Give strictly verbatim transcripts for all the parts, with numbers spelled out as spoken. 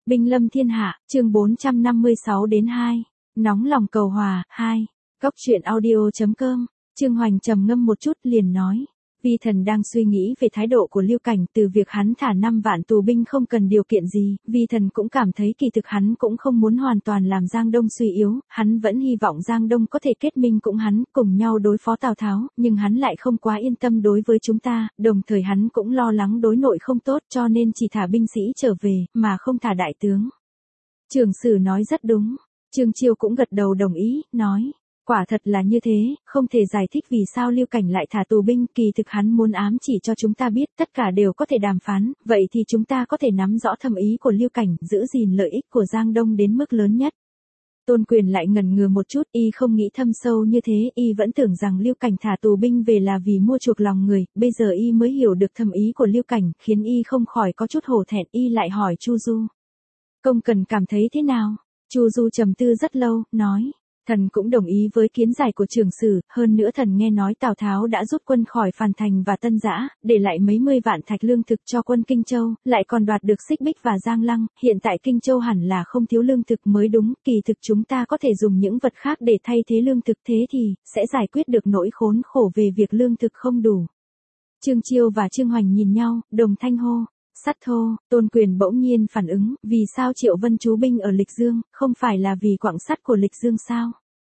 Binh lâm thiên hạ, chương bốn trăm năm mươi sáu đến hai. Nóng lòng cầu hòa, hai. Góc truyện audio chấm com. Trương Hoành trầm ngâm một chút liền nói. Vi thần đang suy nghĩ về thái độ của Lưu Cảnh từ việc hắn thả năm vạn tù binh không cần điều kiện gì, Vi thần cũng cảm thấy kỳ thực hắn cũng không muốn hoàn toàn làm Giang Đông suy yếu, hắn vẫn hy vọng Giang Đông có thể kết minh cũng hắn, cùng nhau đối phó Tào Tháo, nhưng hắn lại không quá yên tâm đối với chúng ta, đồng thời hắn cũng lo lắng đối nội không tốt cho nên chỉ thả binh sĩ trở về, mà không thả đại tướng. Trường Sử nói rất đúng, Trương Chiêu cũng gật đầu đồng ý, nói. Quả thật là như thế, không thể giải thích vì sao Lưu Cảnh lại thả tù binh, kỳ thực hắn muốn ám chỉ cho chúng ta biết tất cả đều có thể đàm phán, vậy thì chúng ta có thể nắm rõ thâm ý của Lưu Cảnh, giữ gìn lợi ích của Giang Đông đến mức lớn nhất. Tôn Quyền lại ngần ngừ một chút, y không nghĩ thâm sâu như thế, y vẫn tưởng rằng Lưu Cảnh thả tù binh về là vì mua chuộc lòng người, bây giờ y mới hiểu được thâm ý của Lưu Cảnh, khiến y không khỏi có chút hổ thẹn, y lại hỏi Chu Du. Công Cần cảm thấy thế nào? Chu Du trầm tư rất lâu, nói. Thần cũng đồng ý với kiến giải của Trường Sử, hơn nữa thần nghe nói Tào Tháo đã rút quân khỏi Phàn Thành và Tân Giã, để lại mấy mươi vạn thạch lương thực cho quân Kinh Châu, lại còn đoạt được Xích Bích và Giang Lăng, hiện tại Kinh Châu hẳn là không thiếu lương thực mới đúng, kỳ thực chúng ta có thể dùng những vật khác để thay thế lương thực, thế thì, sẽ giải quyết được nỗi khốn khổ về việc lương thực không đủ. Trương Chiêu và Trương Hoành nhìn nhau, đồng thanh hô. Sắt thô. Tôn Quyền bỗng nhiên phản ứng, vì sao Triệu Vân trú binh ở Lịch Dương, không phải là vì quặng sắt của Lịch Dương sao?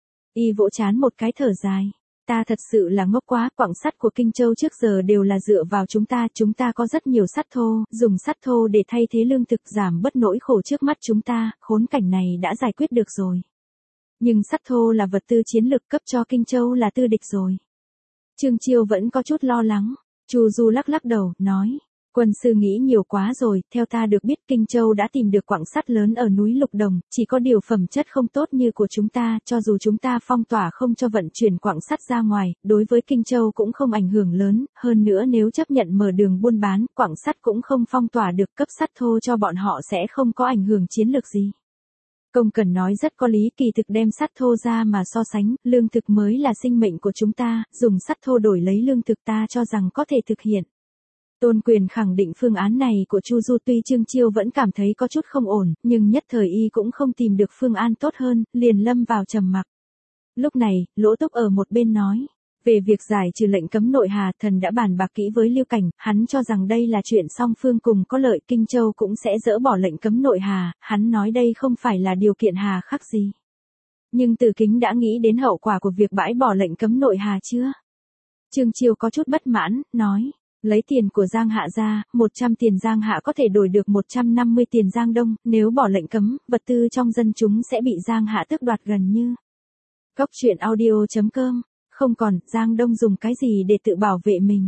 Y vỗ chán một cái thở dài. Ta thật sự là ngốc quá, quặng sắt của Kinh Châu trước giờ đều là dựa vào chúng ta, chúng ta có rất nhiều sắt thô, dùng sắt thô để thay thế lương thực giảm bớt nỗi khổ trước mắt chúng ta, khốn cảnh này đã giải quyết được rồi. Nhưng sắt thô là vật tư chiến lược, cấp cho Kinh Châu là tư địch rồi. Trương Chiêu vẫn có chút lo lắng. Chu Du lắc lắc đầu, nói. Quân sư nghĩ nhiều quá rồi, theo ta được biết Kinh Châu đã tìm được quặng sắt lớn ở núi Lục Đồng, chỉ có điều phẩm chất không tốt như của chúng ta, cho dù chúng ta phong tỏa không cho vận chuyển quặng sắt ra ngoài, đối với Kinh Châu cũng không ảnh hưởng lớn, hơn nữa nếu chấp nhận mở đường buôn bán, quặng sắt cũng không phong tỏa được, cấp sắt thô cho bọn họ sẽ không có ảnh hưởng chiến lược gì. Công Cần nói rất có lý, kỳ thực đem sắt thô ra mà so sánh, lương thực mới là sinh mệnh của chúng ta, dùng sắt thô đổi lấy lương thực ta cho rằng có thể thực hiện. Tôn Quyền khẳng định phương án này của Chu Du, tuy Trương Chiêu vẫn cảm thấy có chút không ổn, nhưng nhất thời y cũng không tìm được phương án tốt hơn, liền lâm vào trầm mặc. Lúc này, Lỗ Túc ở một bên nói, về việc giải trừ lệnh cấm nội hà, thần đã bàn bạc kỹ với Lưu Cảnh, hắn cho rằng đây là chuyện song phương cùng có lợi, Kinh Châu cũng sẽ dỡ bỏ lệnh cấm nội hà, hắn nói đây không phải là điều kiện hà khắc gì. Nhưng Từ Kính đã nghĩ đến hậu quả của việc bãi bỏ lệnh cấm nội hà chưa? Trương Chiêu có chút bất mãn, nói. Lấy tiền của Giang Hạ ra, một trăm tiền Giang Hạ có thể đổi được một trăm năm mươi tiền Giang Đông, nếu bỏ lệnh cấm, vật tư trong dân chúng sẽ bị Giang Hạ tước đoạt gần như. Góc truyện audio chấm com, không còn, Giang Đông dùng cái gì để tự bảo vệ mình?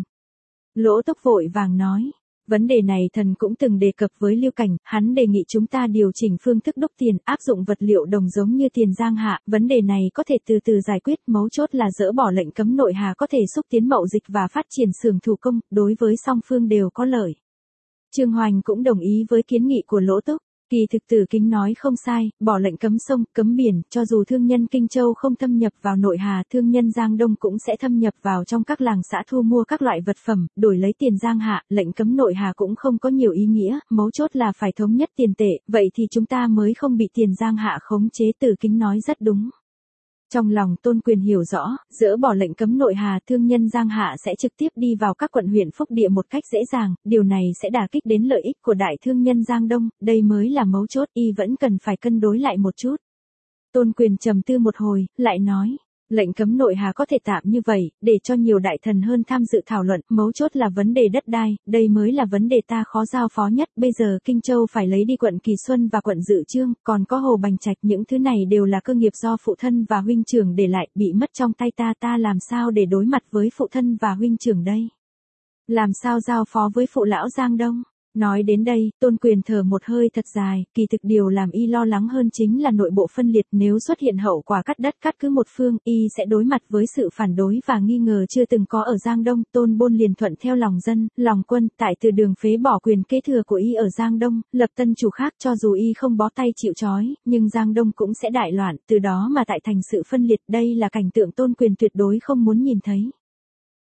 Lỗ Túc vội vàng nói. Vấn đề này thần cũng từng đề cập với Lưu Cảnh, hắn đề nghị chúng ta điều chỉnh phương thức đúc tiền, áp dụng vật liệu đồng giống như tiền Giang Hạ, vấn đề này có thể từ từ giải quyết, mấu chốt là dỡ bỏ lệnh cấm nội hà có thể xúc tiến mậu dịch và phát triển xưởng thủ công, đối với song phương đều có lợi. Trương Hoành cũng đồng ý với kiến nghị của Lỗ Túc. Kỳ thực Tử Kính nói không sai, bỏ lệnh cấm sông, cấm biển, cho dù thương nhân Kinh Châu không thâm nhập vào nội hà, thương nhân Giang Đông cũng sẽ thâm nhập vào trong các làng xã thu mua các loại vật phẩm, đổi lấy tiền Giang Hạ, lệnh cấm nội hà cũng không có nhiều ý nghĩa, mấu chốt là phải thống nhất tiền tệ, vậy thì chúng ta mới không bị tiền Giang Hạ khống chế. Tử Kính nói rất đúng. Trong lòng Tôn Quyền hiểu rõ, dỡ bỏ lệnh cấm nội hà, thương nhân Giang Hạ sẽ trực tiếp đi vào các quận huyện Phúc Địa một cách dễ dàng, điều này sẽ đả kích đến lợi ích của đại thương nhân Giang Đông, đây mới là mấu chốt, y vẫn cần phải cân đối lại một chút. Tôn Quyền trầm tư một hồi, lại nói, lệnh cấm nội hà có thể tạm như vậy, để cho nhiều đại thần hơn tham dự thảo luận, mấu chốt là vấn đề đất đai, đây mới là vấn đề ta khó giao phó nhất, bây giờ Kinh Châu phải lấy đi quận Kỳ Xuân và quận Dự Chương, còn có Hồ Bành Trạch, những thứ này đều là cơ nghiệp do phụ thân và huynh trưởng để lại, bị mất trong tay ta, ta làm sao để đối mặt với phụ thân và huynh trưởng đây? Làm sao giao phó với phụ lão Giang Đông? Nói đến đây, Tôn Quyền thở một hơi thật dài, kỳ thực điều làm y lo lắng hơn chính là nội bộ phân liệt, nếu xuất hiện hậu quả cắt đất cắt cứ một phương, y sẽ đối mặt với sự phản đối và nghi ngờ chưa từng có ở Giang Đông. Tôn Bôn liền thuận theo lòng dân, lòng quân, tại Từ Đường phế bỏ quyền kế thừa của y ở Giang Đông, lập tân chủ khác, cho dù y không bó tay chịu trói, nhưng Giang Đông cũng sẽ đại loạn, từ đó mà tại thành sự phân liệt, đây là cảnh tượng Tôn Quyền tuyệt đối không muốn nhìn thấy.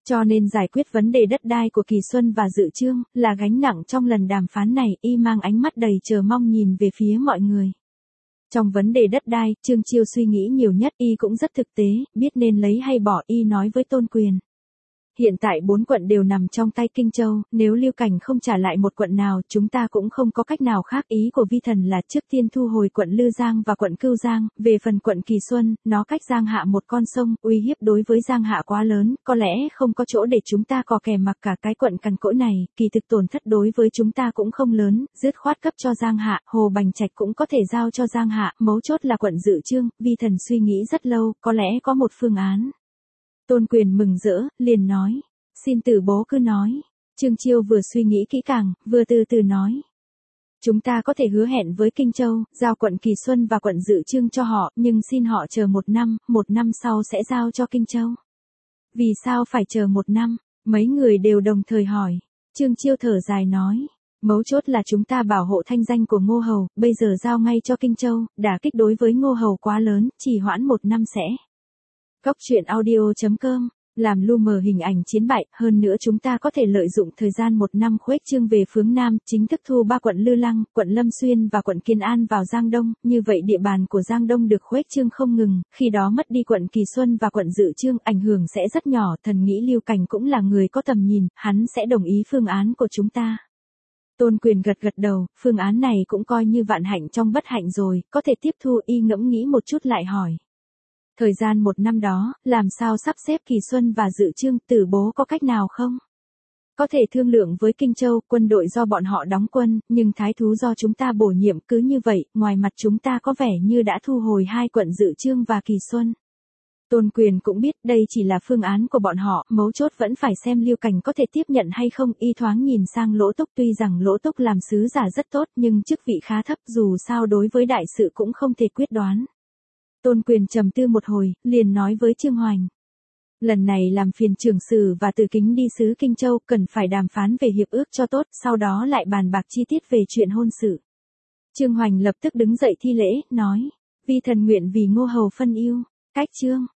Cho nên giải quyết vấn đề đất đai của Kỳ Xuân và Dự Chương là gánh nặng trong lần đàm phán này, y mang ánh mắt đầy chờ mong nhìn về phía mọi người. Trong vấn đề đất đai, Trương Chiêu suy nghĩ nhiều nhất, y cũng rất thực tế, biết nên lấy hay bỏ, y nói với Tôn Quyền. Hiện tại bốn quận đều nằm trong tay Kinh Châu, nếu Lưu Cảnh không trả lại một quận nào, chúng ta cũng không có cách nào khác. Ý của vi thần là trước tiên thu hồi quận Lư Giang và quận Cưu Giang, về phần quận Kỳ Xuân, nó cách Giang Hạ một con sông, uy hiếp đối với Giang Hạ quá lớn, có lẽ không có chỗ để chúng ta cò kè mặc cả cái quận cằn cỗi này, kỳ thực tổn thất đối với chúng ta cũng không lớn, dứt khoát cấp cho Giang Hạ, Hồ Bành Trạch cũng có thể giao cho Giang Hạ, mấu chốt là quận Dự Chương. Vi thần suy nghĩ rất lâu, có lẽ có một phương án. Tôn Quyền mừng rỡ, liền nói, xin Tử bố cứ nói. Trương Chiêu vừa suy nghĩ kỹ càng, vừa từ từ nói. Chúng ta có thể hứa hẹn với Kinh Châu, giao quận Kỳ Xuân và quận Dự Chương cho họ, nhưng xin họ chờ một năm, một năm sau sẽ giao cho Kinh Châu. Vì sao phải chờ một năm? Mấy người đều đồng thời hỏi. Trương Chiêu thở dài nói. Mấu chốt là chúng ta bảo hộ thanh danh của Ngô Hầu, bây giờ giao ngay cho Kinh Châu, đả kích đối với Ngô Hầu quá lớn, chỉ hoãn một năm sẽ. Góc truyện audio chấm com, làm lu mờ hình ảnh chiến bại, hơn nữa chúng ta có thể lợi dụng thời gian một năm khuếch trương về phương Nam, chính thức thu ba quận Lư Lăng, quận Lâm Xuyên và quận Kiên An vào Giang Đông, như vậy địa bàn của Giang Đông được khuếch trương không ngừng, khi đó mất đi quận Kỳ Xuân và quận Dự Chương, ảnh hưởng sẽ rất nhỏ, thần nghĩ Lưu Cảnh cũng là người có tầm nhìn, hắn sẽ đồng ý phương án của chúng ta. Tôn Quyền gật gật đầu, phương án này cũng coi như vạn hạnh trong bất hạnh rồi, có thể tiếp thu. Y ngẫm nghĩ một chút lại hỏi. Thời gian một năm đó, làm sao sắp xếp Kỳ Xuân và Dự Chương, Tử bố có cách nào không? Có thể thương lượng với Kinh Châu, quân đội do bọn họ đóng quân, nhưng thái thú do chúng ta bổ nhiệm, cứ như vậy, ngoài mặt chúng ta có vẻ như đã thu hồi hai quận Dự Chương và Kỳ Xuân. Tôn Quyền cũng biết đây chỉ là phương án của bọn họ, mấu chốt vẫn phải xem Lưu Cảnh có thể tiếp nhận hay không. Y thoáng nhìn sang Lỗ Túc, tuy rằng Lỗ Túc làm sứ giả rất tốt nhưng chức vị khá thấp, dù sao đối với đại sự cũng không thể quyết đoán. Tôn Quyền trầm tư một hồi, liền nói với Trương Hoành. Lần này làm phiền trưởng sử và Từ Kính đi sứ Kinh Châu, cần phải đàm phán về hiệp ước cho tốt, sau đó lại bàn bạc chi tiết về chuyện hôn sự. Trương Hoành lập tức đứng dậy thi lễ, nói, vi thần nguyện vì Ngô Hầu phân ưu. Cách chương.